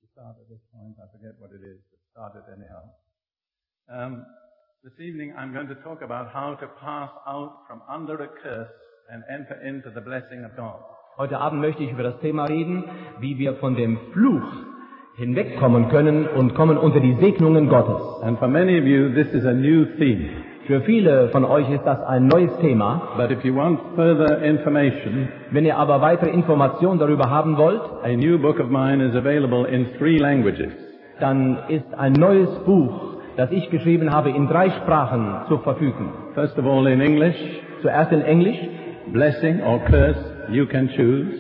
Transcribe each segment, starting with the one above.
start at this point. I forget what it is, but start it anyhow. This evening I'm going to talk about how to pass out from under a curse and enter into the blessing of God. Heute Abend möchte ich über das Thema reden, wie wir von dem Fluch hinwegkommen können und kommen unter die Segnungen Gottes. And for many of you this is a new theme. Für viele von euch ist das ein neues Thema. But if you want further information, wenn ihr aber weitere Informationen darüber haben wollt, a new book of mine is available in 3 languages. Dann ist ein neues Buch, das ich geschrieben habe, in 3 Sprachen zur Verfügung. First of all in English. Zuerst in Englisch. Blessing or curse, you can choose.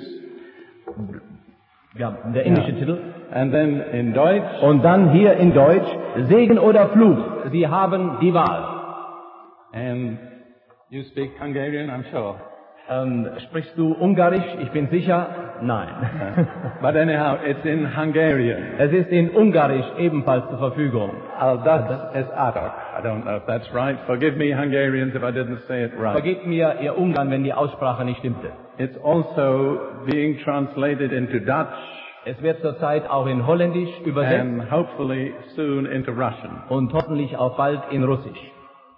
Ja, der englische Titel. And then in Deutsch. Und dann hier in Deutsch, Segen oder Fluch. Sie haben die Wahl. And you speak Hungarian, I'm sure. Sprichst du Ungarisch? Ich bin sicher, nein. But anyhow, it's in Hungarian. Es ist in Ungarisch ebenfalls zur Verfügung. Aldac es Adok. I don't know if that's right. Forgive me, Hungarians, if I didn't say it right. Vergebt mir, ihr Ungarn, wenn die Aussprache nicht stimmte. It's also being translated into Dutch. Es wird zurzeit auch in Holländisch übersetzt. And hopefully soon into Russian. Und hoffentlich auch bald in Russisch.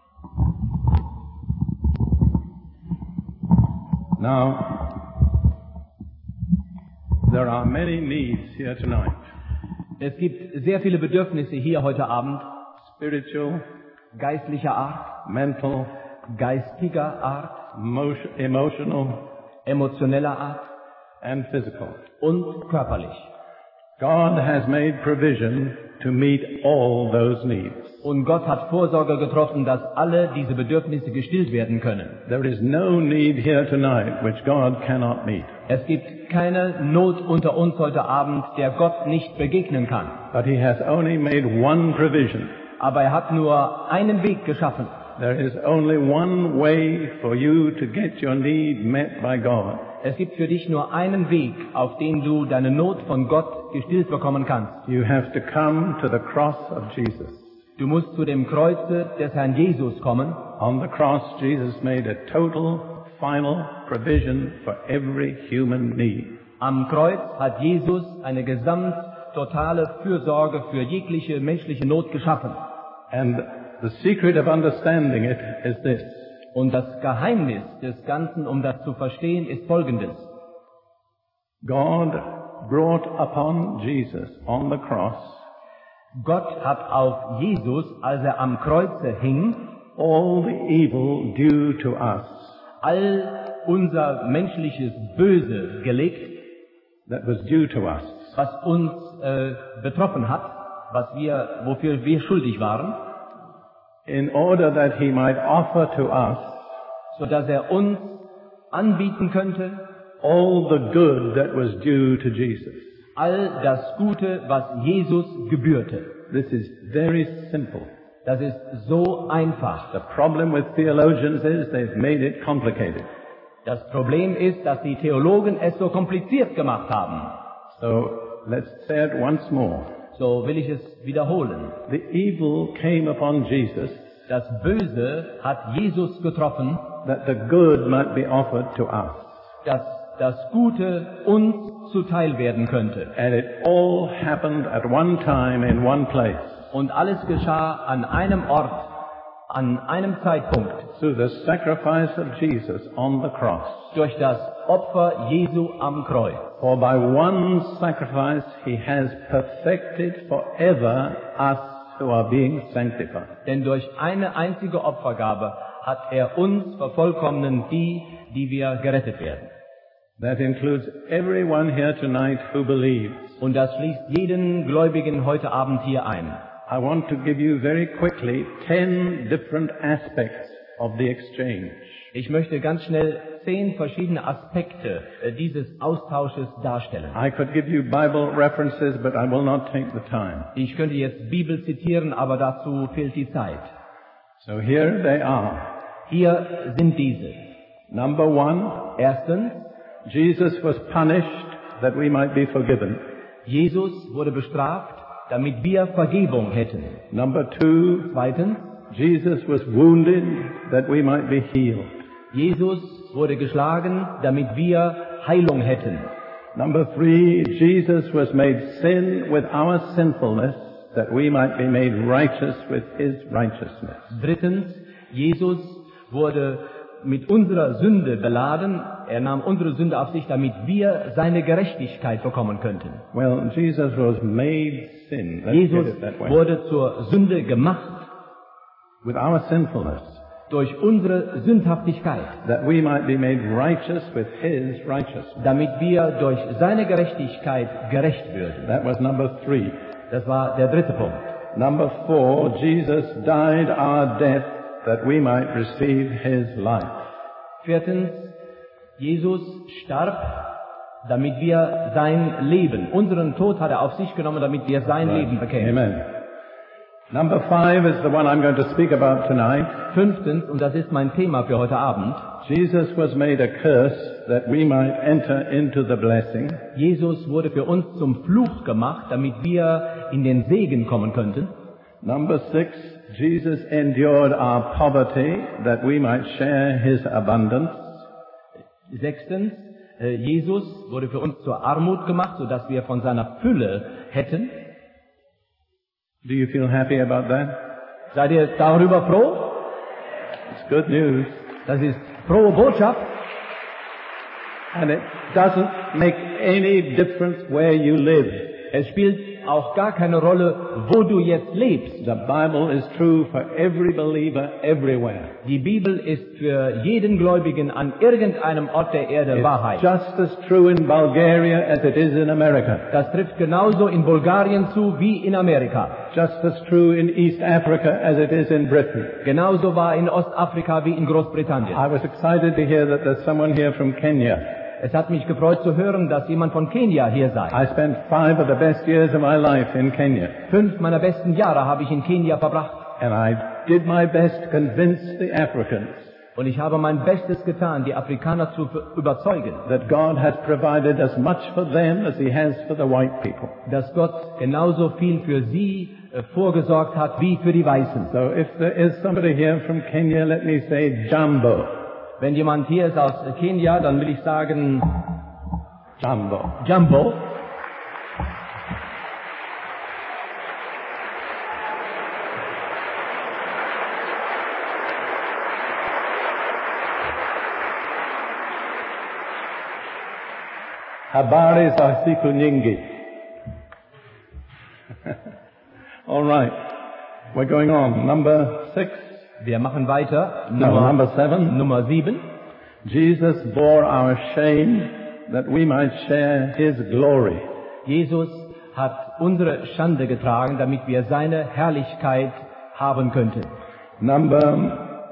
Now, there are many needs here tonight. Es gibt sehr viele Bedürfnisse hier heute Abend. Spiritual, geistlicher Art, mental, geistiger Art, emotional, emotioneller Art and physical. Und körperlich. God has made provision to meet all those needs. Und Gott hat Vorsorge getroffen, dass alle diese Bedürfnisse gestillt werden können. There is no need here tonight which God cannot meet. Es gibt keine Not unter uns heute Abend, der Gott nicht begegnen kann. But he has only made one provision. Aber er hat nur einen Weg geschaffen. There is only one way for you to get your need met by God. Es gibt für dich nur einen Weg, auf dem du deine Not von Gott gestillt bekommen kannst. You have to come to the cross of Jesus. Du musst zu dem Kreuze des Herrn Jesus kommen. On the cross, Jesus made a total, final provision for every human need. Am Kreuz hat Jesus eine totale Fürsorge für jegliche menschliche Not geschaffen. And the secret of understanding it is this. Und das Geheimnis des Ganzen, um das zu verstehen, ist folgendes. God brought upon Jesus on the cross Gott hat auf Jesus, als er am Kreuze hing, all the evil due to us. All unser menschliches Böse gelegt, that was due to us. Was uns betroffen hat, wofür wir schuldig waren, in order that he might offer to us, so dass er uns anbieten könnte, all the good that was due to Jesus. All das Gute, was Jesus gebührte. This is very simple. Das ist so einfach. The problem with theologians is they've made it complicated. Das Problem ist, dass die Theologen es so kompliziert gemacht haben. So let's say it once more. So will ich es wiederholen. The evil came upon Jesus. Das Böse hat Jesus getroffen, that the good might be offered to us. Dass das Gute uns zuteil werden könnte. And it all happened at one time in one place. Und alles geschah an einem Ort, an einem Zeitpunkt. Through the sacrifice of Jesus on the cross. Durch das Opfer Jesu am Kreuz. For by one sacrifice he has perfected forever us who are being sanctified. Denn durch eine einzige Opfergabe hat er uns vervollkommnen, die wir gerettet werden. That includes everyone here tonight who believes. Und das schließt jeden Gläubigen heute Abend hier ein. I want to give you very quickly 10 different aspects of the exchange. Ich möchte ganz schnell 10 verschiedene Aspekte dieses Austausches darstellen. I could give you Bible references, but I will not take the time. Ich könnte jetzt Bibel zitieren, aber dazu fehlt die Zeit. So here they are. Hier sind diese. Number 1. Erstens, Jesus was punished that we might be forgiven. Jesus wurde bestraft, damit wir Vergebung hätten. Number 2. Zweitens, Jesus was wounded that we might be healed. Jesus wurde geschlagen, damit wir Heilung hätten. Number 3, Jesus was made sin with our sinfulness, that we might be made righteous with His righteousness. Drittens, Jesus wurde mit unserer Sünde beladen. Er nahm unsere Sünde auf sich, damit wir seine Gerechtigkeit bekommen könnten. Well, Jesus was made sin. Let's Jesus get it that way. wurde zur Sünde gemacht With our sinfulness, durch unsere Sündhaftigkeit, that we might be made righteous with His righteousness. damit wir durch seine Gerechtigkeit gerecht würden. That was number 3. Das war der dritte Punkt. Number 4, Jesus died our death that we might receive His life. Viertens, Jesus starb, damit wir sein Leben, unseren Tod hat er auf sich genommen, damit wir sein Leben bekämen. Amen. Number 5 is the one I'm going to speak about tonight. Fünftens, und das ist mein Thema für heute Abend, Jesus was made a curse that we might enter into the blessing. Jesus wurde für uns zum Fluch gemacht, damit wir in den Segen kommen könnten. Number 6, Jesus endured our poverty that we might share His abundance. Sechstens, Jesus wurde für uns zur Armut gemacht, sodass wir von seiner Fülle hätten. Do you feel happy about that? Seid ihr darüber froh? It's good news. Das ist frohe Botschaft. And it doesn't make any difference where you live. Es spielt auch gar keine Rolle, wo du jetzt lebst. The Bible is true for every believer everywhere. Die Bibel ist für jeden Gläubigen an irgendeinem Ort der Erde Wahrheit. Just as true in Bulgaria as it is in America. Das trifft genauso in Bulgarien zu wie in Amerika. Just as true in East Africa as it is in Britain. Genauso war in Ostafrika wie in Großbritannien. I was excited to hear that there's someone here from Kenya. Es hat mich gefreut zu hören, dass jemand von Kenia hier sei. I spent 5 of the best years of my life in Kenya. 5 meiner besten Jahre habe ich in Kenia verbracht. And I did my best to convince the Africans Und ich habe mein Bestes getan, die Afrikaner zu überzeugen, that God has provided as much for them as He has for the white people. dass Gott genauso viel für sie vorgesorgt hat wie für die Weißen. So if there is somebody here from Kenya, let me say Jambo. Wenn jemand hier ist aus Kenia, dann will ich sagen Jambo. Jumbo. Habari za siku nyingi. All right. We're going on. Number 6. Wir machen weiter. Number 7. Nummer 7. Jesus bore our shame that we might share His glory. Jesus hat unsere Schande getragen, damit wir seine Herrlichkeit haben könnten. Number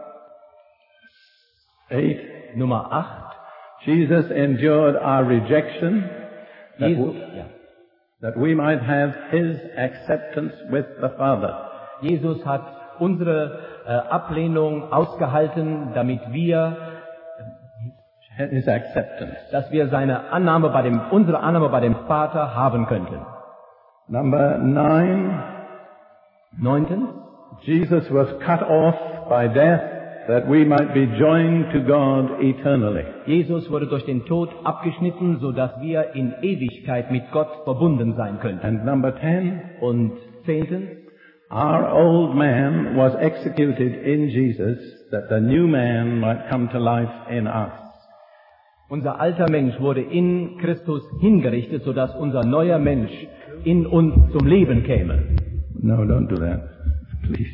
8. Nummer 8. Jesus endured our rejection Jesus, that we might have His acceptance with the Father. Jesus hat unsere Ablehnung ausgehalten, damit wir, His acceptance. dass wir unsere Annahme bei dem Vater haben könnten. Number 9. 9. Jesus was cut off by death that we might be joined to God eternally. Jesus wurde durch den Tod abgeschnitten, so dass wir in Ewigkeit mit Gott verbunden sein könnten. And number 10. Und 10. Our old man was executed in Jesus that the new man might come to life in us. Unser alter Mensch wurde in Christus hingerichtet, so dass unser neuer Mensch in uns zum Leben käme. No, don't do that, please.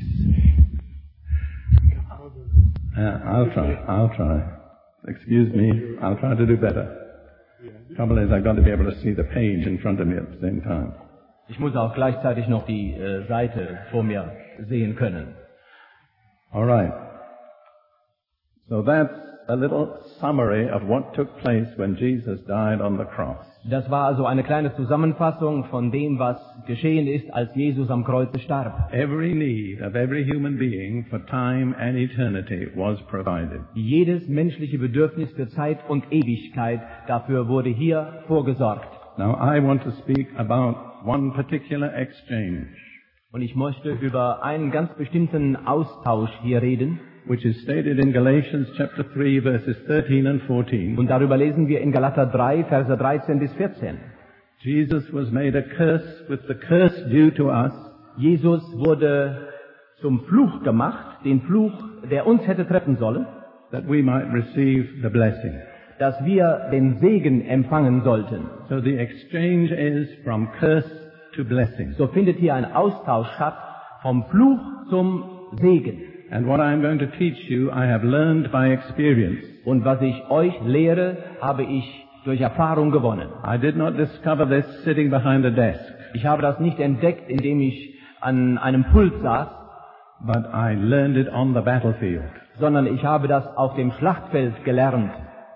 I'll try. Excuse me, I'll try to do better. Trouble is, I've got to be able to see the page in front of me at the same time. Ich muss auch gleichzeitig noch die Seite vor mir sehen können. All right. So that's a little summary of what took place when Jesus died on the cross. Das war also eine kleine Zusammenfassung von dem, was geschehen ist, als Jesus am Kreuze starb. Every need of every human being for time and eternity was provided. Jedes menschliche Bedürfnis für Zeit und Ewigkeit, dafür wurde hier vorgesorgt. Now I want to speak about one particular exchange. Und ich möchte über einen ganz bestimmten Austausch hier reden. which is stated in Galatians chapter 3 verses 13 and 14. Und darüber lesen wir in Galater 3, Verse 13 bis 14. Jesus was made a curse with the curse due to us, Jesus wurde zum Fluch gemacht, den Fluch, der uns hätte treffen sollen, that we might receive the blessing. dass wir den Segen empfangen sollten. So the exchange is from curse to blessing. So findet hier ein Austausch statt vom Fluch zum Segen. And what I am going to teach you, I have learned by experience. Und was ich euch lehre, habe ich durch Erfahrung gewonnen. I did not discover this sitting behind a desk, Ich habe das nicht entdeckt, indem ich an einem Pult saß, but I learned it on the battlefield. sondern ich habe das auf dem Schlachtfeld gelernt.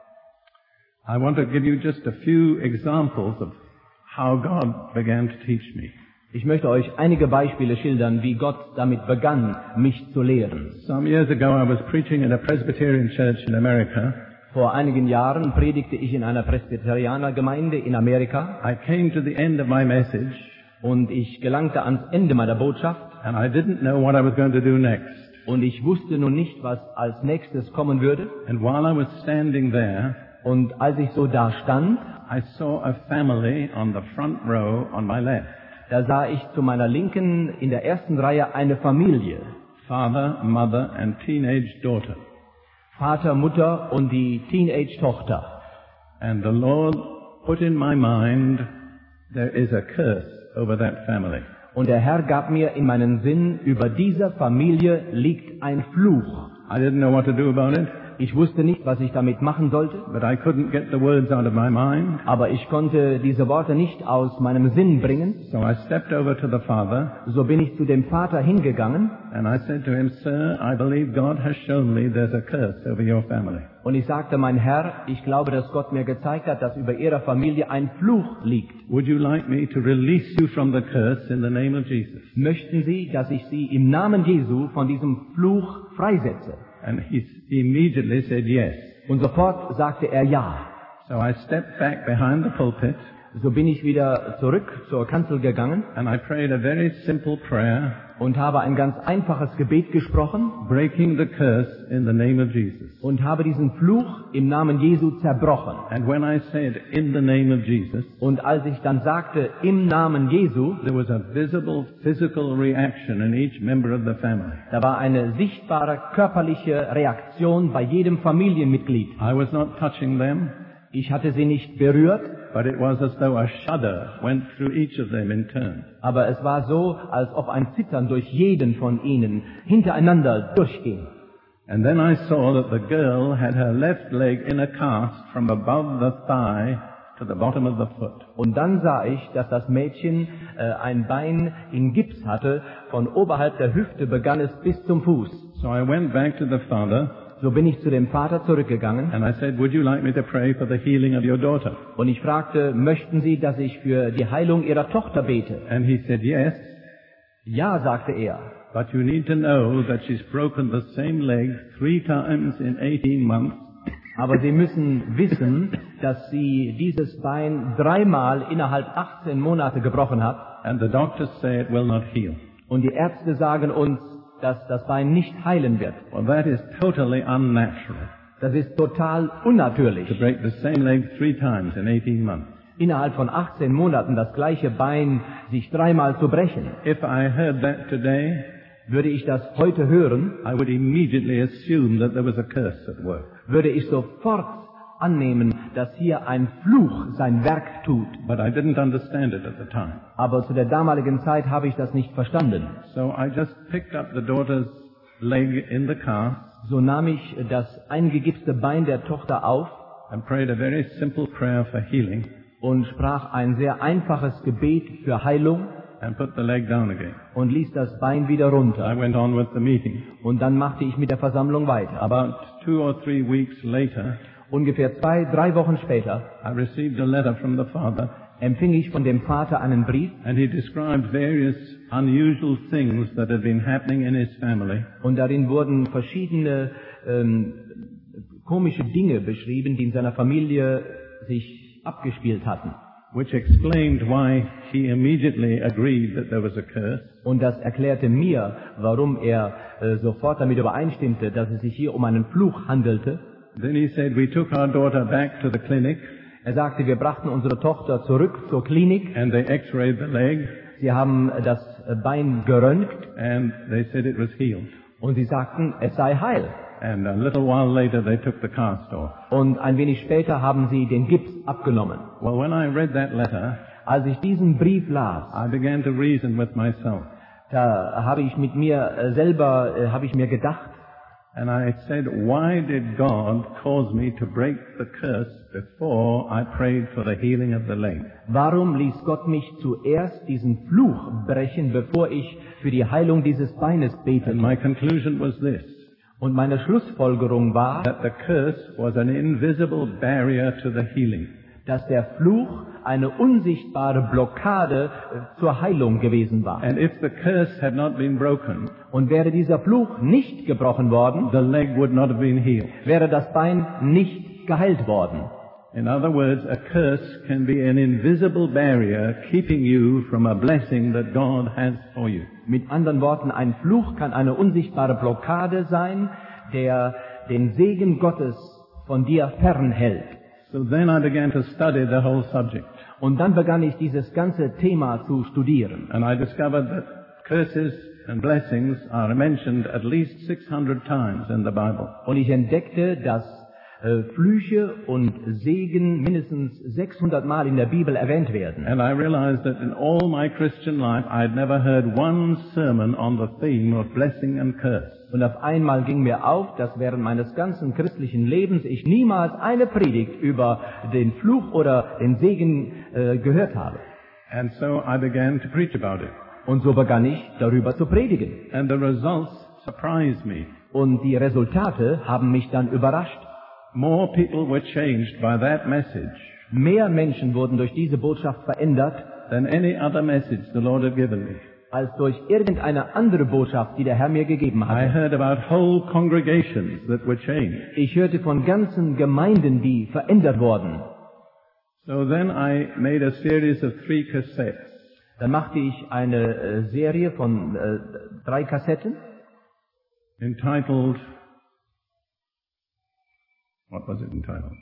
I want to give you just a few examples of how God began to teach me. Ich möchte euch einige Beispiele schildern, wie Gott damit begann, mich zu lehren. Some years ago I was preaching in a Presbyterian church in America. Vor einigen Jahren predigte ich in einer Presbyterianergemeinde in Amerika I came to the end of my message und ich gelangte ans Ende meiner Botschaft and I didn't know what I was going to do next. und ich wusste nun nicht, was als nächstes kommen würde. And while I was standing there, Und als ich so da stand, I saw a family on the front row on my left. da sah ich zu meiner Linken in der ersten Reihe eine Familie. Father, mother and teenage daughter. Vater, Mutter und die Teenage-Tochter. And the Lord put in my mind, there is a curse over that family. Und der Herr gab mir in meinen Sinn, über dieser Familie liegt ein Fluch. I didn't know what to do about it, Ich wusste nicht, was ich damit machen sollte, but I couldn't get the words out of my mind. aber ich konnte diese Worte nicht aus meinem Sinn bringen. So I stepped over to the father So bin ich zu dem Vater hingegangen and I said to him, Sir, I believe God has shown me there's a curse over your family. und ich sagte, mein Herr, ich glaube, dass Gott mir gezeigt hat, dass über Ihrer Familie ein Fluch liegt. Would you like me to release you from the curse in the name of Jesus? Möchten Sie, dass ich Sie im Namen Jesu von diesem Fluch freisetze? And he immediately said yes. Und sofort sagte er ja. So I stepped back behind the pulpit So bin ich wieder zurück zur Kanzel gegangen and I prayed a very simple prayer, und habe ein ganz einfaches Gebet gesprochen breaking the curse in the name of Jesus. und habe diesen Fluch im Namen Jesu zerbrochen. And when I said in the name of Jesus, Und als ich dann sagte, im Namen Jesu, there was a visible physical reaction in each member of the family. da war eine sichtbare körperliche Reaktion bei jedem Familienmitglied. I was not touching them, Ich hatte sie nicht berührt, but it was as though a shudder went through each of them in turn. aber es war so, als ob ein Zittern durch jeden von ihnen hintereinander durchging. And then I saw that the girl had her left leg in a cast from above the thigh to the bottom of the foot. Und dann sah ich, dass das Mädchen ein Bein in Gips hatte, von oberhalb der Hüfte begann es bis zum Fuß. So I went back to the father So bin ich zu dem Vater zurückgegangen and I said, would you like me to pray for the healing of your daughter? und ich fragte, möchten Sie, dass ich für die Heilung Ihrer Tochter bete? And he said, yes, Ja, sagte er. but you need to know that she's broken the same leg 3 times in 18 months. Aber Sie müssen wissen, dass sie dieses Bein 3-mal innerhalb 18 Monate gebrochen hat. And the doctors say it will not heal. Und die Ärzte sagen uns, dass das Bein nicht heilen wird. Well, that is totally unnatural, Das ist total to unnatürlich, break the same leg 3 times in 18 months. innerhalb von 18 Monaten das gleiche Bein sich 3-mal zu brechen. If I heard that today, Würde ich das heute hören, I would immediately assume that there was a curse at work. würde ich sofort annehmen, dass hier ein Fluch sein Werk tut. But I didn't understand it at the time. Aber zu der damaligen Zeit habe ich das nicht verstanden. So I just picked up the daughter's leg in the cast So nahm ich das eingegipste Bein der Tochter auf and prayed a very simple prayer for healing und sprach ein sehr einfaches Gebet für Heilung and put the leg down again. und ließ das Bein wieder runter. I went on with the meeting. Und dann machte ich mit der Versammlung weiter. About 2 or 3 weeks later, Ungefähr 2-3 Wochen später I received a letter from the father, empfing ich von dem Vater einen Brief and he described various unusual things that had been happening in his family. und darin wurden verschiedene komische Dinge beschrieben, die in seiner Familie sich abgespielt hatten. which explained why he immediately agreed that there was a curse. Und das erklärte mir, warum er sofort damit übereinstimmte, dass es sich hier um einen Fluch handelte. Then he said, we took our daughter back to the clinic. Er sagte, wir brachten unsere Tochter zurück zur Klinik. And they x-rayed the leg. Sie haben das Bein geröntgt. And they said it was healed. Und sie sagten, es sei heil. And a little while later they took the cast off. Und ein wenig später haben sie den Gips abgenommen. Well, when I read that letter, Als ich diesen Brief las, I began to reason with myself. da habe ich mit mir selber, habe ich mir gedacht, And I said, why did God cause me to break the curse before I prayed for the healing of the leg? warum ließ Gott mich zuerst diesen Fluch brechen, bevor ich für die Heilung dieses Beines And betete? my conclusion was this, Und meine Schlussfolgerung war, that the curse was an invisible barrier to the healing. dass der Fluch eine unsichtbare Blockade zur Heilung gewesen war. And if the curse had not been broken, Und wäre dieser Fluch nicht gebrochen worden, the leg would not have been healed. wäre das Bein nicht geheilt worden. In other words, a curse can be an invisible barrier keeping you from a blessing that God has for you. Mit anderen Worten, ein Fluch kann eine unsichtbare Blockade sein, der den Segen Gottes von dir fernhält. So then I began to study the whole subject. Und dann begann ich dieses ganze Thema zu studieren. And I discovered that curses and blessings are mentioned at least 600 times in the Bible. Und ich entdeckte, dass Flüche und Segen mindestens 600 Mal in der Bibel erwähnt werden. And I realized that in all my Christian life I'd never heard one sermon on the theme of blessing and curse. Und auf einmal ging mir auf, dass während meines ganzen christlichen Lebens ich niemals eine Predigt über den Fluch oder den Segen gehört habe. And so I began to preach about it. Und so begann ich, darüber zu predigen. And the results surprised me. Und die Resultate haben mich dann überrascht. More people were changed by that message Mehr Menschen wurden durch diese Botschaft verändert, than any other message the Lord had given me. als durch irgendeine andere Botschaft, die der Herr mir gegeben I hatte. heard about whole congregations that were changed. Ich hörte von ganzen Gemeinden, die verändert wurden. So then I made a series of 3 cassettes. Dann machte ich eine Serie von 3 Kassetten, Entitled, what was it entitled?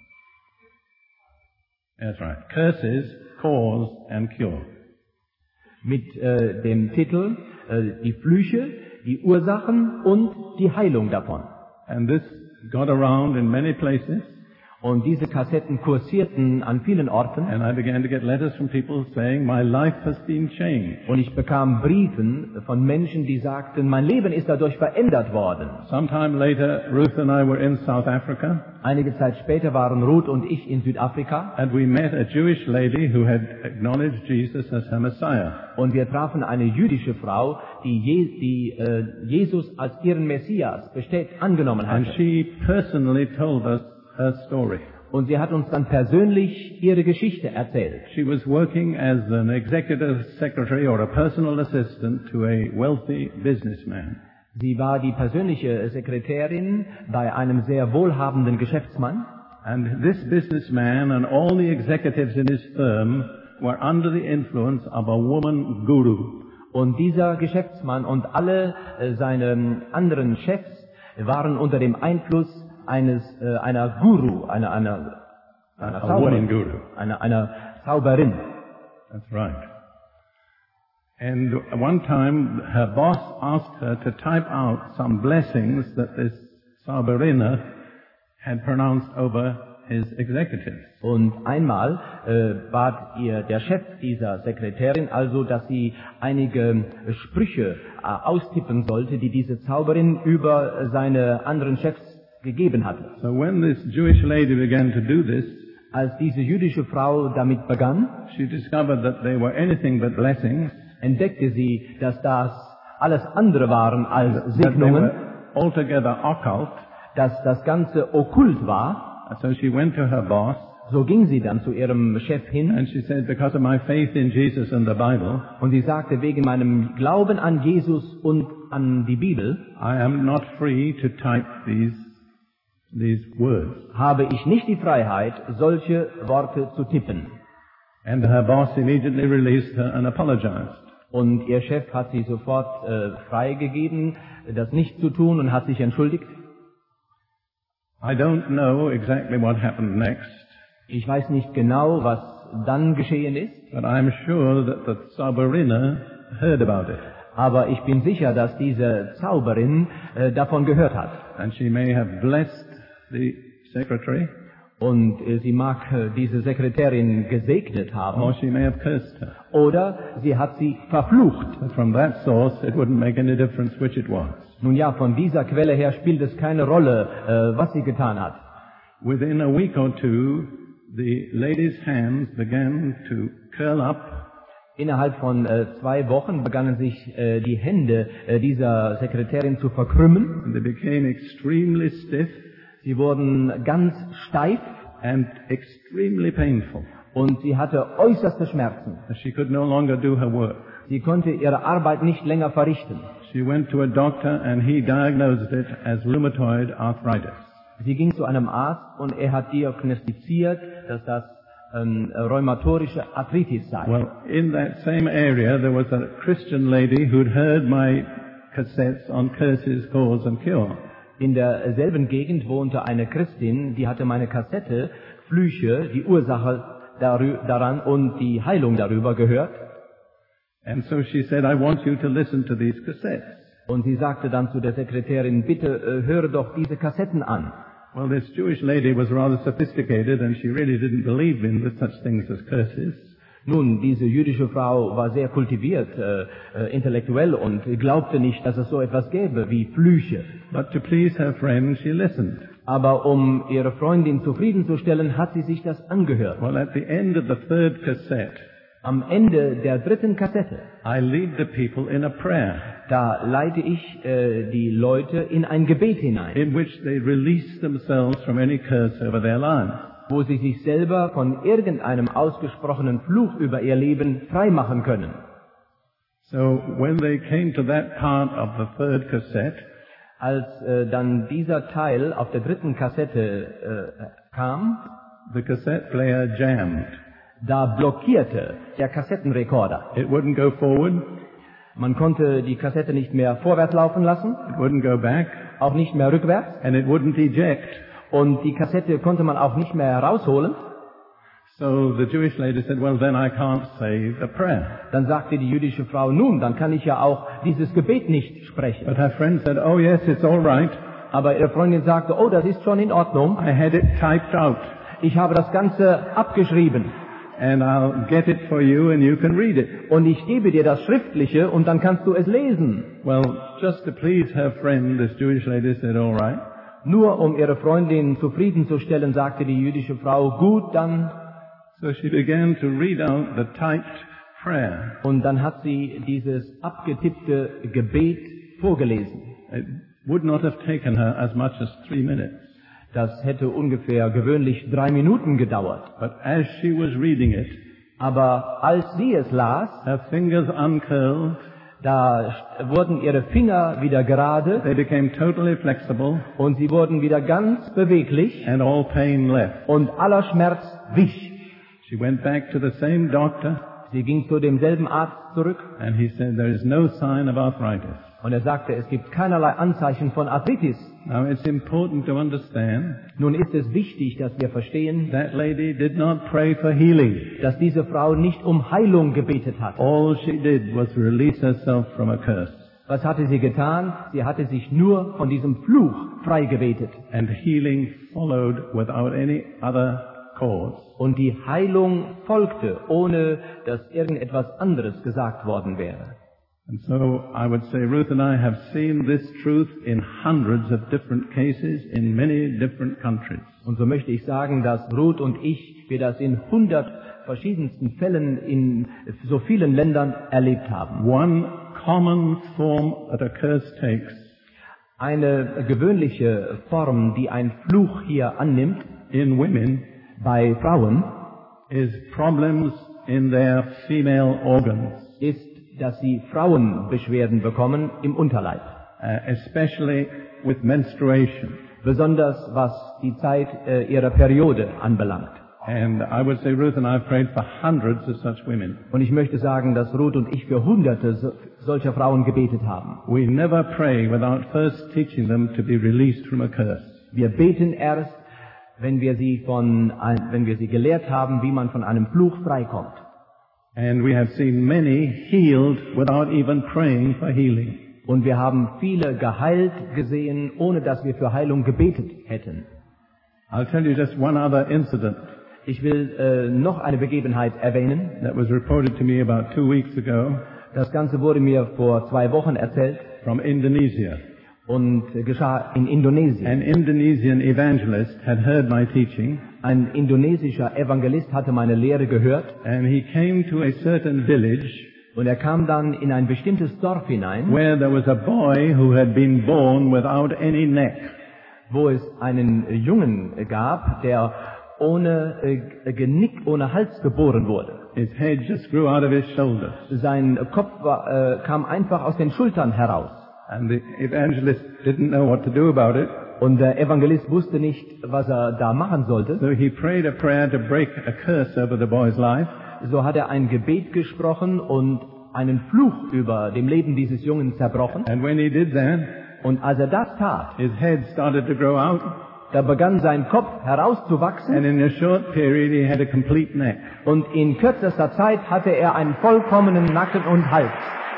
That's right. Curses, Cause and Cure. mit dem Titel Die Flüche, die Ursachen und die Heilung davon. And this got around in many places. Und diese Kassetten kursierten an vielen Orten. And I began to get letters from people saying, my life has been changed. Und ich bekam Briefen von Menschen, die sagten, mein Leben ist dadurch verändert worden. Sometime later, Ruth and I were in South Africa. Einige Zeit später waren Ruth und ich in Südafrika. And we met a Jewish lady who had acknowledged Jesus as her Messiah. Und wir trafen eine jüdische Frau, die Jesus als ihren Messias angenommen And hatte. she personally told us her story. Und sie hat uns dann persönlich ihre Geschichte erzählt. She was working as an executive secretary or a personal assistant to a wealthy businessman. Sie war die persönliche Sekretärin bei einem sehr wohlhabenden Geschäftsmann. And this businessman and all the executives in his firm were under the influence of a woman guru. Und dieser Geschäftsmann und alle seine anderen Chefs waren unter dem Einfluss einer Guru, einer Zauberin, einer Zauberin. That's right. And one time her boss asked her to type out some blessings that this Zauberiner had pronounced over his executives. Und einmal bat ihr der Chef dieser Sekretärin also, dass sie einige Sprüche austippen sollte, die diese Zauberin über seine anderen Chefs gegeben hatte. So when this Jewish lady began to do this, als diese jüdische Frau damit begann, she discovered that they were anything but blessings, entdeckte sie, dass das alles andere waren als that they Segnungen, were altogether occult. dass das Ganze okkult war. So she went to her boss So ging sie dann zu ihrem Chef hin and she said, because of my faith in Jesus and the Bible, und sie sagte, wegen meinem Glauben an Jesus und an die Bibel I am not free to type these words. habe ich nicht die Freiheit, solche Worte zu tippen. And her boss immediately released her and apologized. Und ihr Chef hat sie sofort freigegeben, das nicht zu tun, und hat sich entschuldigt. I don't know exactly what happened next, Ich weiß nicht genau, was dann geschehen ist, but I'm sure that the Zauberina heard about it. aber ich bin sicher, dass diese Zauberin davon gehört hat. And she may have blessed the secretary, Und sie mag diese Sekretärin gesegnet haben, or she may have cursed her. oder sie hat sie verflucht. But from that source, it wouldn't make any difference which it was. Nun ja, von dieser Quelle her spielt es keine Rolle, was sie getan hat. Within a week or two, the lady's hands began to curl up, Innerhalb von 2 Wochen begannen sich die Hände dieser Sekretärin zu verkrümmen. and they became extremely stiff Sie wurden ganz steif and extremely painful. und sie hatte äußerste Schmerzen. She could no longer do her work. Sie konnte ihre Arbeit nicht länger verrichten. She went to a doctor and he diagnosed it as rheumatoid arthritis. Sie ging zu einem Arzt und er hat diagnostiziert, dass das rheumatorische Arthritis sei. Well, in that same area, there was a Christian lady who'd heard my cassettes on curses, cause and cure. In derselben Gegend wohnte eine Christin, die hatte meine Kassette Flüche, die Ursache daran und die Heilung darüber gehört. And so she said, I want you to listen to these cassettes. Und sie sagte dann zu der Sekretärin, bitte höre doch diese Kassetten an. Well, this Jewish lady was rather sophisticated and she really didn't believe in such things as curses. Nun, diese jüdische Frau war sehr kultiviert, intellektuell und glaubte nicht, dass es so etwas gäbe wie Flüche. But to please her friend, she listened. Aber um ihre Freundin zufriedenzustellen, hat sie sich das angehört. Well, at the end of the third cassette, Am Ende der 3. Kassette, I lead the people in a prayer da leite ich die Leute in ein Gebet hinein, in which they release themselves from any curse over their lives. wo sie sich selber von irgendeinem ausgesprochenen Fluch über ihr Leben freimachen können. So when they came to that part of the third cassette, Als dann dieser Teil auf der 3. Kassette kam, the cassette player jammed. da blockierte der Kassettenrekorder. It wouldn't go forward, Man konnte die Kassette nicht mehr vorwärts laufen lassen, it wouldn't go back, auch nicht mehr rückwärts, and it wouldn't eject. und die Kassette konnte man auch nicht mehr herausholen. So the Jewish lady said, well, then I can't say the prayer. Dann sagte die jüdische Frau, nun, dann kann ich ja auch dieses Gebet nicht sprechen. But her friend said, oh yes, it's all right. Aber ihre Freundin sagte, oh, das ist schon in Ordnung. I had it typed out, Ich habe das Ganze abgeschrieben and I'll get it for you and you can read it. und ich gebe dir das Schriftliche und dann kannst du es lesen. Well, just to please her friend, this Jewish lady said, all right. Nur um ihre Freundin zufriedenzustellen, sagte die jüdische Frau, gut, dann. So she began to read out the typed prayer. Und dann hat sie dieses abgetippte Gebet vorgelesen. It would not have taken her as much as 3 minutes. Das hätte ungefähr gewöhnlich 3 Minuten gedauert. But as she was reading it, Aber als sie es las, her fingers uncurled, da wurden ihre Finger wieder gerade they became totally flexible, und sie wurden wieder ganz beweglich and all pain left. und aller Schmerz wich. She went back to the same doctor, Sie ging zu demselben Arzt zurück and he said, there is no sign of arthritis. und er sagte, es gibt keinerlei Anzeichen von Arthritis. Now it's important to understand Nun ist es wichtig, dass wir verstehen, that lady did not pray for healing. dass diese Frau nicht um Heilung gebetet hat. All she did was release herself from a curse. Was hatte sie getan? Sie hatte sich nur von diesem Fluch frei gebetet. And healing followed without any other cause. Und die Heilung folgte, ohne dass irgendetwas anderes gesagt worden wäre. And so I would say Ruth and I have seen this truth in hundreds of different cases in many different countries. Und so möchte ich sagen, dass Ruth und wir das in 100 verschiedensten Fällen in so vielen Ländern erlebt haben. One common form that a curse takes Eine gewöhnliche Form, die ein Fluch hier annimmt, in women bei Frauen, is problems in their female organs, ist, dass sie Frauenbeschwerden bekommen im Unterleib. especially with menstruation. Besonders was die Zeit ihrer Periode anbelangt. And I would say Ruth and I have prayed for hundreds of such women. Und ich möchte sagen, dass Ruth und ich für Hunderte solcher Frauen gebetet haben. We never pray without first teaching them to be released from a curse. Wir beten erst, wenn wir sie gelehrt haben, wie man von einem Fluch freikommt. And we have seen many healed without even praying for healing. Und wir haben viele geheilt gesehen, ohne dass wir für Heilung gebetet hätten. I'll tell you just one other incident Ich will noch eine Begebenheit erwähnen. that was reported to me about 2 weeks ago Das Ganze wurde mir vor 2 Wochen erzählt from Indonesia. und geschah in Indonesien. An Indonesian evangelist had heard my teaching, Ein indonesischer Evangelist hatte meine Lehre gehört and he came to a certain village und er kam dann in ein bestimmtes Dorf hinein, where there was a boy who had been born without any neck. wo es einen Jungen gab, der ohne Genick, ohne Hals geboren wurde. His head just grew out of his shoulders. Sein Kopf kam einfach aus den Schultern heraus. And the evangelist didn't know what to do about it. Und der Evangelist wusste nicht, was er da machen sollte. So he prayed a prayer to break a curse over the boy's life. So hat er ein Gebet gesprochen und einen Fluch über dem Leben dieses Jungen zerbrochen. And when he did that, Und als er das tat, his head started to grow out. da begann sein Kopf herauszuwachsen And in a short period, he had a complete neck. und in kürzester Zeit hatte er einen vollkommenen Nacken und Hals.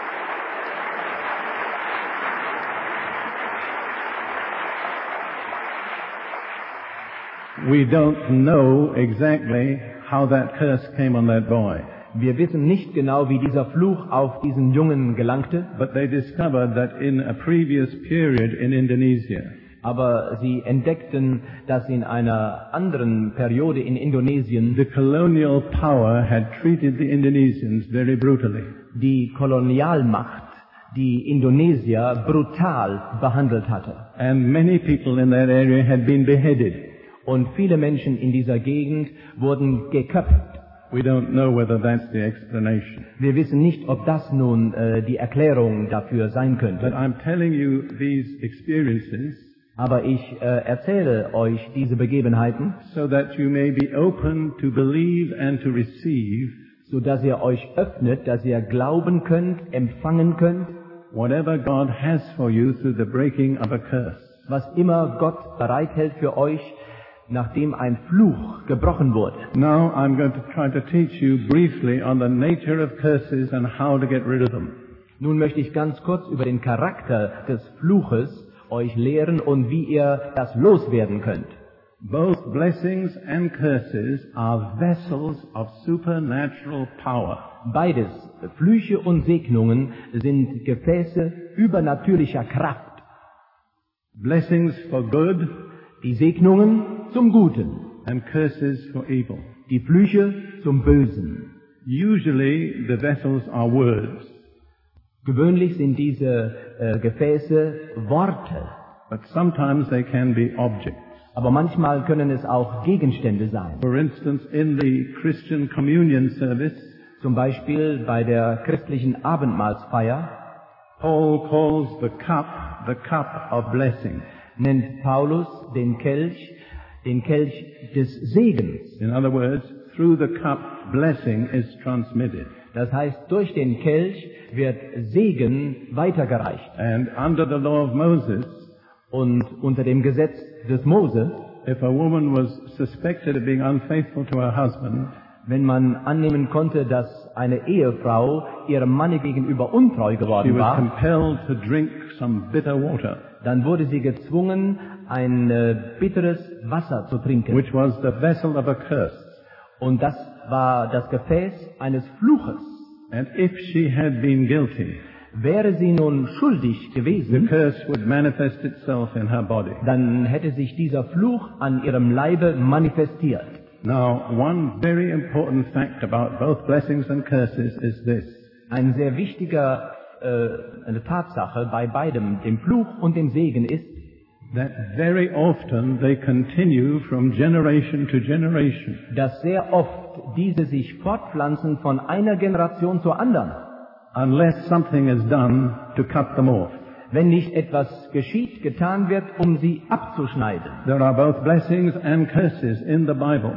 We don't know exactly how that curse came on that boy. Wir wissen nicht genau, wie dieser Fluch auf diesen Jungen gelangte, But they discovered that in a previous period in Indonesia, aber sie entdeckten, dass in einer anderen Periode in Indonesien the colonial power had treated the Indonesians very brutally. die Kolonialmacht die Indonesier brutal behandelt hatte. And many people in that area had been beheaded. Und viele Menschen in dieser Gegend wurden geköpft. We don't know whether that's the explanation. Wir wissen nicht, ob das nun die Erklärung dafür sein But könnte. I'm telling you these experiences Aber ich erzähle euch diese Begebenheiten, so that you may be open to believe and to receive so dass ihr euch öffnet, dass ihr glauben könnt, empfangen könnt, whatever God has for you through the breaking of a curse. was immer Gott bereithält für euch, nachdem ein Fluch gebrochen wurde. Now I'm going to try to teach you briefly on the nature of curses and how to get rid of them. Nun möchte ich ganz kurz über den Charakter des Fluches euch lehren und wie ihr das loswerden könnt. Both blessings and curses are vessels of supernatural power. Beides, Flüche und Segnungen, sind Gefäße übernatürlicher Kraft. Blessings for good Die Segnungen zum Guten, and curses for evil. die Flüche zum Bösen. Usually the vessels are words, Gewöhnlich sind diese Gefäße Worte, but sometimes they can be objects. aber manchmal können es auch Gegenstände sein. For instance, in the Christian communion service, Zum Beispiel bei der christlichen Abendmahlsfeier Paul calls the cup of blessing. nennt Paulus den Kelch des Segens. In other words, through the cup, blessing is transmitted. Das heißt, durch den Kelch wird Segen weitergereicht. And under the law of Moses, Und unter dem Gesetz des Mose, if a woman was suspected of being unfaithful to her husband, wenn man annehmen konnte, dass eine Ehefrau ihrem Manne gegenüber untreu she geworden was war, compelled to drink some bitter water, dann wurde sie gezwungen, ein bitteres Wasser zu trinken. which was the vessel of a curse. Und das war das Gefäß eines Fluches. And if she had been guilty, Wäre sie nun schuldig the gewesen, curse would manifest itself in her body. dann hätte sich dieser Fluch an ihrem Leibe manifestiert. Now, one very important fact about both blessings and curses is this. Ein sehr wichtiger eine Tatsache bei beidem, dem Fluch und dem Segen, ist, That very often they continue from generation to generation. dass sehr oft diese sich fortpflanzen von einer Generation zur anderen, Unless something is done to cut them off. wenn nicht etwas geschieht, getan wird, um sie abzuschneiden. There are both blessings and curses in the Bible.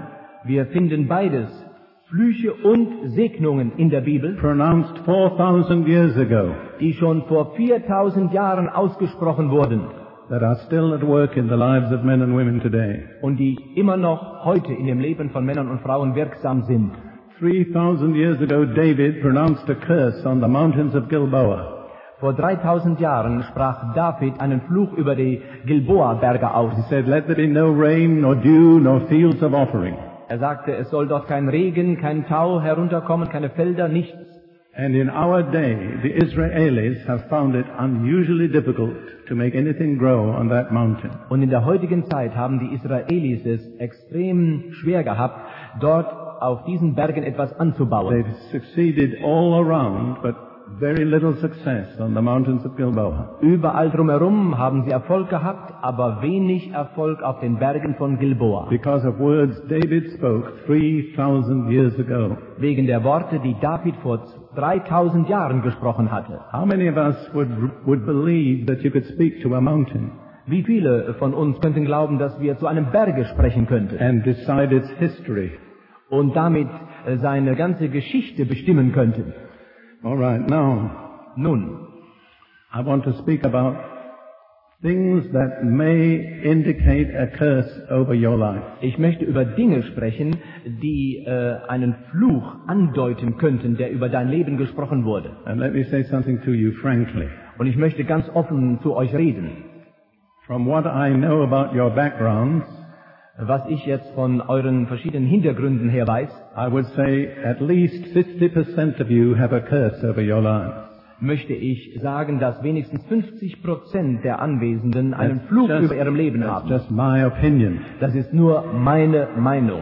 Wir finden beides, Flüche und Segnungen in der Bibel, pronounced 4,000 years ago, die schon vor 4000 Jahren ausgesprochen wurden that are still at work in the lives of men and women today. und die immer noch heute in dem Leben von Männern und Frauen wirksam sind. 3,000 years ago, David pronounced a curse on the mountains of Gilboa. Vor 3000 Jahren sprach David einen Fluch über die Gilboa-Berge aus. He said, "Let there be no rain, nor dew, nor fields of offering." Er sagte, es soll dort kein Regen, kein Tau herunterkommen, keine Felder, nichts. And in our day, the Israelis have found it unusually difficult to make anything grow on that mountain. Und in der heutigen Zeit haben die Israelis es extrem schwer gehabt, dort auf diesen Bergen etwas anzubauen. They've succeeded all around, but very little success on the mountains of Gilboa. Überall drumherum haben sie Erfolg gehabt, aber wenig Erfolg auf den Bergen von Gilboa. Because of words David spoke 3,000 years ago. Wegen der Worte, die David vor 3000 Jahren gesprochen hatte. How many of us would believe that you could speak to a mountain Wie viele von uns könnten glauben, dass wir zu einem Berge sprechen könnten and decide its history? und damit seine ganze Geschichte bestimmen könnten? All right, now Nun, I want to speak about things that may indicate a curse over your life. ich möchte über Dinge sprechen, die einen Fluch andeuten könnten, der über dein Leben gesprochen wurde. And let me say something to you frankly. Und ich möchte ganz offen zu euch reden. From what I know about your backgrounds, Was ich jetzt von euren verschiedenen Hintergründen her weiß, I would say at least 50% of you have a curse over your lives. möchte ich sagen, dass wenigstens 50% der Anwesenden einen Fluch über ihrem Leben That's haben. just my opinion. Das ist nur meine Meinung.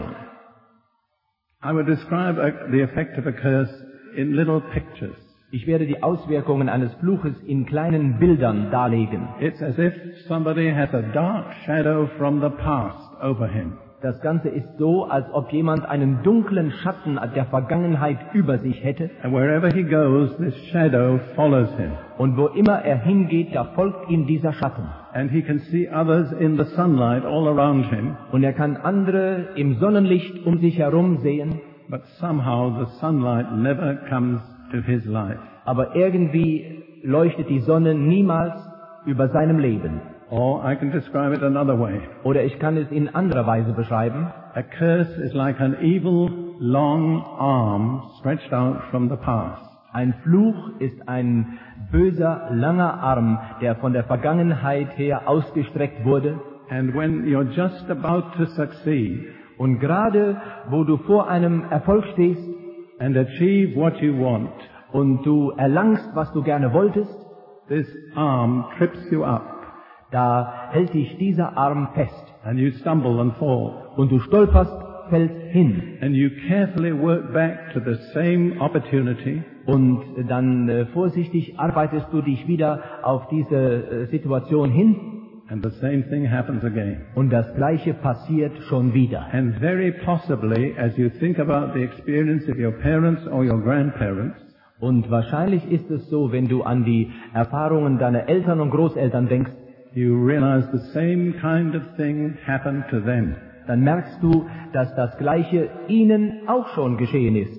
I would describe the effect of a curse in little pictures. Ich werde die Auswirkungen eines Fluches in kleinen Bildern darlegen. It's as if somebody has a dark shadow from the past over him. Das Ganze ist so, als ob jemand einen dunklen Schatten der Vergangenheit über sich hätte. And wherever he goes, this shadow follows him. Und wo immer er hingeht, da folgt ihm dieser Schatten. And he can see others in the sunlight all around him, Und er kann andere im Sonnenlicht um sich herum sehen. but somehow the sunlight never comes to his life. Aber irgendwie leuchtet die Sonne niemals über seinem Leben. Or I can describe it another way. Oder ich kann es in anderer Weise beschreiben. A curse is like an evil, long arm stretched out from the past. Ein Fluch ist ein böser, langer Arm, der von der Vergangenheit her ausgestreckt wurde. And when you're just about to succeed Und gerade, wo du vor einem Erfolg stehst and achieve what you want, und du erlangst, was du gerne wolltest, this arm trips you up da hält dich dieser Arm fest. and you stumble and fall. Und du stolperst, fällst hin. And you carefully work back to the same opportunity, Und dann vorsichtig arbeitest du dich wieder auf diese Situation hin. and the same thing happens again. Und das Gleiche passiert schon wieder. And very possibly, as you think about the experience of your parents or your grandparents, Und wahrscheinlich ist es so, wenn du an die Erfahrungen deiner Eltern und Großeltern denkst, you realize the same kind of thing happened to them. dann merkst du, dass das Gleiche ihnen auch schon geschehen ist.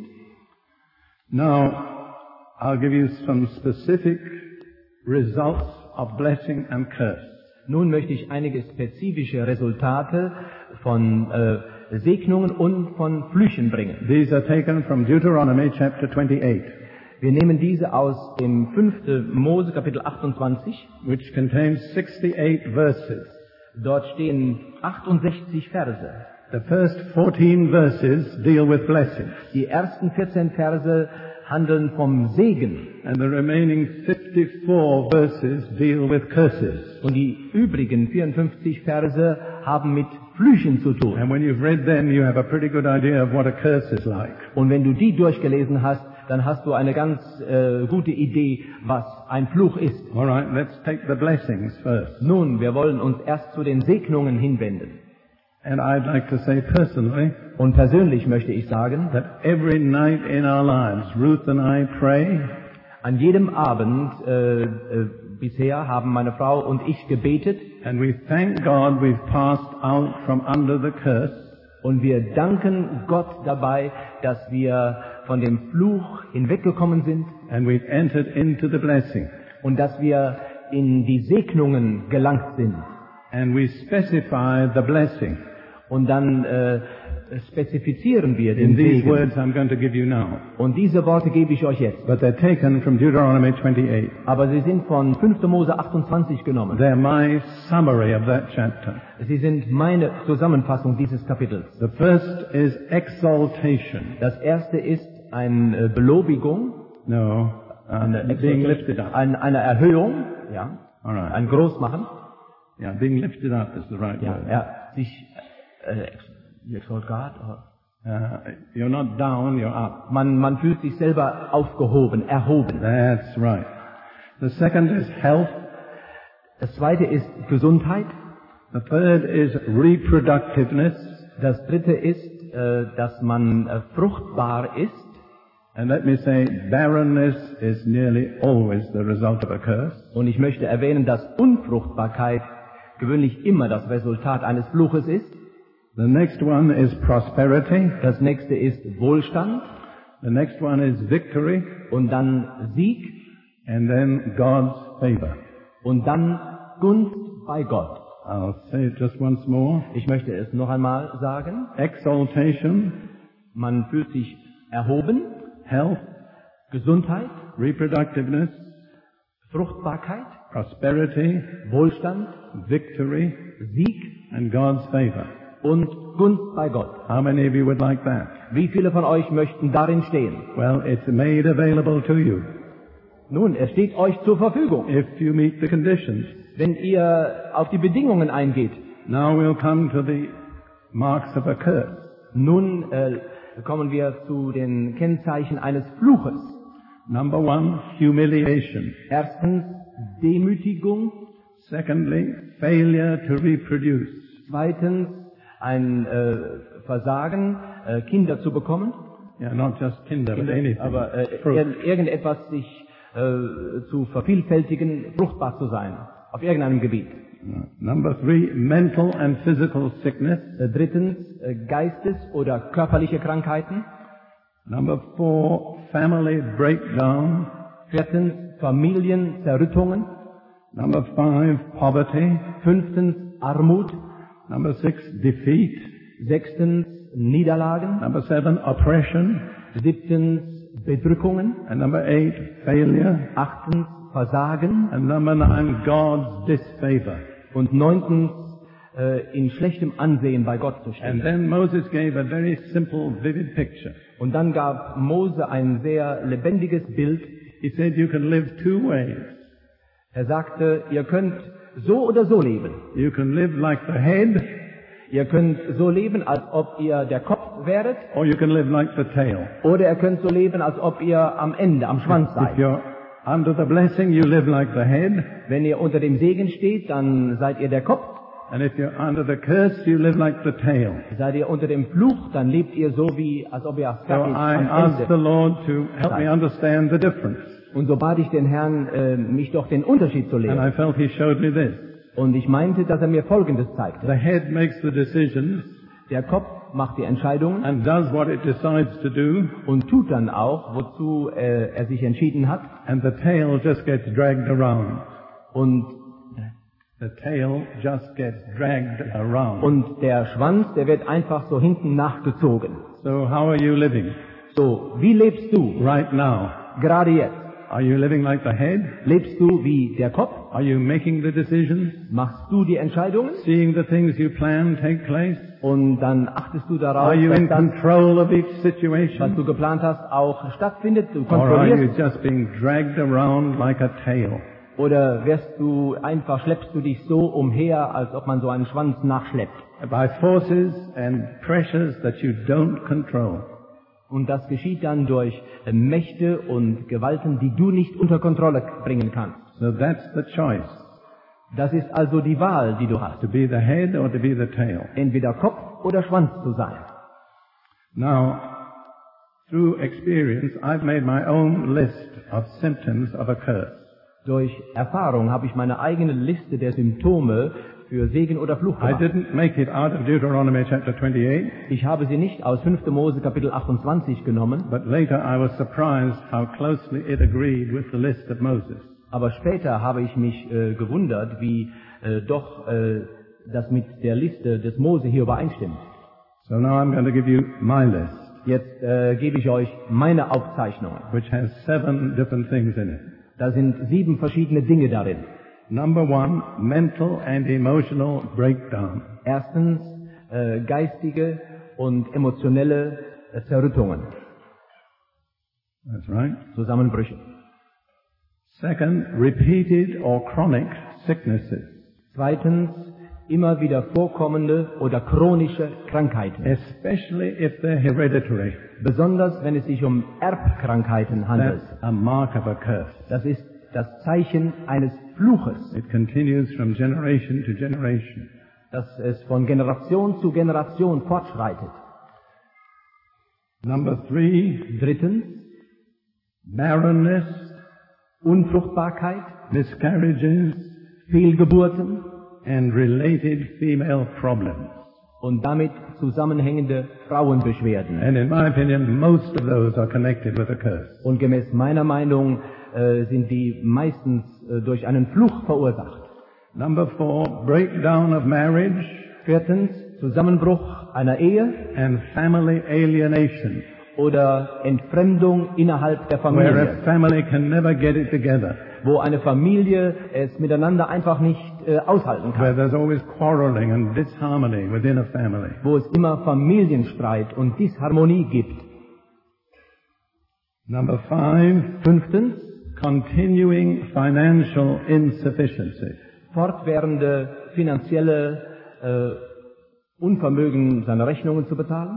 Now, I'll give you some specific results of blessing and curse. Nun möchte ich einige spezifische Resultate von Segnungen und von Flüchen bringen. These are taken from Deuteronomy chapter 28, Wir nehmen diese aus dem 5. Mose Kapitel 28. which contains 68 verses. Dort stehen 68 Verse. The first 14 verses deal with blessings, Die ersten 14 Verse handeln vom Segen and the remaining 54 verses deal with curses. und die übrigen 54 Verse haben mit Flüchen zu tun. And when you've read them, you have a pretty good idea of what a curse is like. Und wenn du die durchgelesen hast, dann hast du eine ganz gute Idee, was ein Fluch ist. All right, let's take the blessings first. Nun, wir wollen uns erst zu den Segnungen hinwenden. And I'd like to say personally Und persönlich möchte ich sagen, that every night in our lives, Ruth and I pray, an jedem Abend bisher haben meine Frau und ich gebetet and we thank God we've passed out from under the curse, Und wir danken Gott dabei, dass wir von dem Fluch hinweggekommen sind and we've entered into the blessing. und dass wir in die Segnungen gelangt sind. And we specify the blessing Und dann spezifizieren wir den in these Segen. words I'm going to give you now. Und diese Worte gebe ich euch jetzt. But they're taken from Deuteronomy 28. Aber sie sind von 5. Mose 28 genommen. They're my summary of that chapter. Sie sind meine Zusammenfassung dieses Kapitels. The first is exaltation. Das erste ist eine Belobigung, No, being lifted up. eine Erhöhung, ja, All right. ein Großmachen. Yeah, being lifted up is the right Ja, word. sich you exalt God. You're not down, you're up. Man fühlt sich selber aufgehoben, erhoben. That's right. The second is health. Das zweite ist Gesundheit. The third is reproductiveness. Das dritte ist, dass man fruchtbar ist. And let me say, barrenness is nearly always the result of a curse. Und ich möchte erwähnen, dass Unfruchtbarkeit gewöhnlich immer das Resultat eines Fluches ist. The next one is prosperity. Das nächste ist Wohlstand The next one is victory. und dann Sieg And then God's favor. und dann Gunst bei Gott. I'll say it just once more. Ich möchte es noch einmal sagen. Exaltation, Man fühlt sich erhoben, health, Gesundheit, reproductiveness, Fruchtbarkeit, prosperity, Wohlstand, victory, Sieg and God's favor. und Gunst bei Gott. How many of you would like that? Wie viele von euch möchten darin stehen? Well, it's made available to you Nun, es steht euch zur Verfügung, if you meet the conditions. wenn ihr auf die Bedingungen eingeht. Now we'll come to the marks of a curse. Nun kommen wir zu den Kennzeichen eines Fluches. Number one, humiliation. Erstens Demütigung, Secondly, failure to reproduce. zweitens ein Versagen, Kinder zu bekommen, Yeah, not just Kinder, but anything. aber Fruit. irgendetwas sich zu vervielfältigen, fruchtbar zu sein, auf irgendeinem Gebiet. Number three, mental and physical sickness. Drittens Geistes- oder körperliche Krankheiten. Number four, family breakdown. Viertens Familienzerrüttungen. Number five, poverty. Fünftens Armut. Number six, defeat. Sechstens Niederlagen. Number seven, oppression. Siebtens Bedrückungen. And number eight, failure. Achtens Versagen. And number nine, God's disfavor. Und neuntens in schlechtem Ansehen bei Gott zu And stehen. then Moses gave a very simple, vivid picture. Und dann gab Mose ein sehr lebendiges Bild. He said you can live two ways. Er sagte, ihr könnt so oder so leben. You can live like the head, Ihr könnt so leben, als ob ihr der Kopf wäret, or you can live like the tail. oder ihr könnt so leben, als ob ihr am Ende, am Schwanz If seid. you're under the blessing, you live like the head. Wenn ihr unter dem Segen steht, dann seid ihr der Kopf. And if you're under the curse, you live like the tail. Seid ihr unter dem Fluch, dann lebt ihr so, wie als ob ihr So am I asked the Ende. Lord to help me understand the difference. Und so bat ich den Herrn, mich doch den Unterschied zu And lehren. I felt He showed me this. Und ich meinte, dass er mir Folgendes zeigte. The head makes the decisions Der Kopf macht die Entscheidungen and does what it decides to do, und tut dann auch, wozu er sich entschieden hat. and the tail just gets dragged around. Und The tail just gets dragged around. der Schwanz, der wird einfach so hinten nachgezogen. So how are you living So, wie lebst du right now? gerade jetzt? Are you living like the head? Lebst du wie der Kopf? Are you making the decisions? Machst du die Entscheidungen? Seeing the things you plan take place? Und dann achtest du darauf, Are you dass in das, control of each was situation? du geplant hast, auch stattfindet? Du Or are you kontrollierst? just being dragged around like a tail? Oder schleppst du dich so umher, als ob man so einen Schwanz nachschleppt? By forces and pressures that you don't control. Und das geschieht dann durch Mächte und Gewalten, die du nicht unter Kontrolle bringen kannst. So that's the choice, Das ist also die Wahl, die du hast. to be the head or to be the tail. Entweder Kopf oder Schwanz zu sein. Now, through experience, I've made my own list of symptoms of a curse. Durch Erfahrung habe ich meine eigene Liste der Symptome für Segen oder Fluch I gemacht. didn't make it out of Deuteronomy chapter 28, Ich habe sie nicht aus 5. Mose Kapitel 28 genommen, but later I was surprised how closely it agreed with the list of Moses. aber später habe ich mich gewundert, wie das mit der Liste des Mose hier übereinstimmt. So now I'm going to give you my list, Jetzt gebe ich euch meine Aufzeichnungen. which has 7 different things in it. Da sind 7 verschiedene Dinge darin. Number 1, mental and emotional breakdown. Erstens geistige und emotionelle Zerrüttungen, That's right. Zusammenbrüche. Second, repeated or chronic sicknesses, Zweitens immer wieder vorkommende oder chronische Krankheiten, especially if they're hereditary. besonders wenn es sich um Erbkrankheiten handelt. That's a mark of a curse. Das ist das Zeichen eines Fluches, It continues from generation to generation. dass es von Generation zu Generation fortschreitet. Number 3, Drittens barrenness, Unfruchtbarkeit, miscarriages, Fehlgeburten and related female problems. und damit zusammenhängende Frauenbeschwerden. And in my opinion, most of those are connected with a curse. Und gemäß meiner Meinung sind die meistens durch einen Fluch verursacht. Number 4, breakdown of marriage Viertens Zusammenbruch einer Ehe and family alienation, oder Entfremdung innerhalb der where a Familie, family can never get it together, wo eine Familie es miteinander einfach nicht aushalten where kann, there's always quarreling and disharmony within a family. wo es immer Familienstreit und Disharmonie gibt. Number 5, Fünftens continuing financial insufficiency. fortwährende finanzielle Unvermögen, seine Rechnungen zu bezahlen.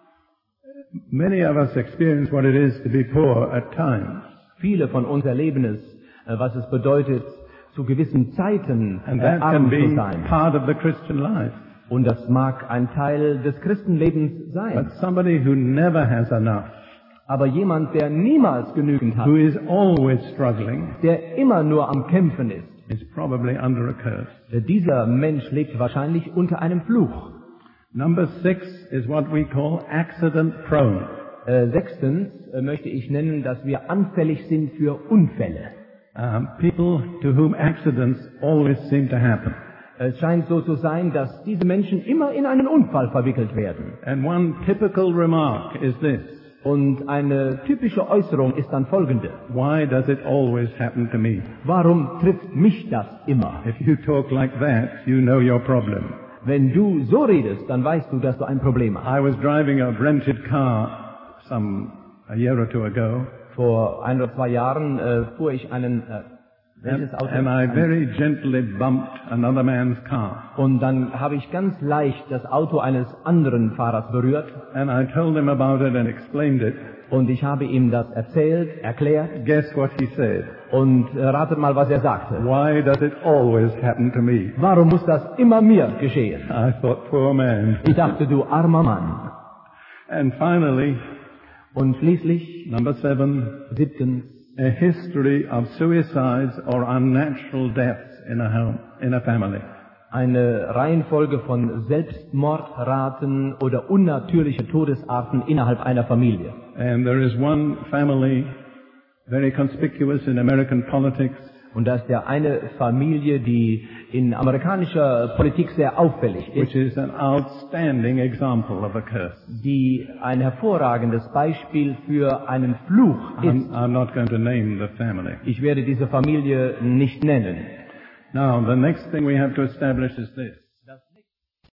Many of us experience what it is to be poor at times, Viele von uns erleben es, was es bedeutet, zu gewissen Zeiten and that can arm be zu sein. part of the Christian life. Und das mag ein Teil des Christenlebens sein. But somebody who never has enough, Aber jemand, der niemals genügend hat, who is always struggling, der immer nur am Kämpfen ist, is probably under a curse. dieser Mensch lebt wahrscheinlich unter einem Fluch. Number 6 is what we call accident prone. Sechstens möchte ich nennen, dass wir anfällig sind für Unfälle. People to whom accidents always seem to happen. Es scheint so zu sein, dass diese Menschen immer in einen Unfall verwickelt werden. And one typical remark is this: Und eine typische Äußerung ist dann folgende. why does it always happen to me? Warum trifft mich das immer? If you talk like that, you know your problem. Wenn du so redest, dann weißt du, dass du ein Problem hast. I was driving a rented car a year or two ago, Vor 1 oder 2 Jahren fuhr ich welches Auto? and I very gently bumped another man's car. Und dann habe ich ganz leicht das Auto eines anderen Fahrers berührt And I told him about it and explained it. und ich habe ihm das erzählt, erklärt Guess what he said? und ratet mal, was er sagte. Why does it always happen to me? Warum muss das immer mir geschehen? I thought, poor man. Ich dachte, du armer Mann. And finally, Und schließlich, number 7, 7. a history of suicides or unnatural deaths in a family. Eine Reihenfolge von Selbstmordraten oder unnatürliche Todesarten innerhalb einer Familie. And there is one family very conspicuous in American politics, Und da ist ja eine Familie, die in amerikanischer Politik sehr auffällig which ist, is an outstanding example of a curse. die ein hervorragendes Beispiel für einen Fluch ist. I'm not going to name the family. Ich werde diese Familie nicht nennen. Now, the next thing we have to establish is this.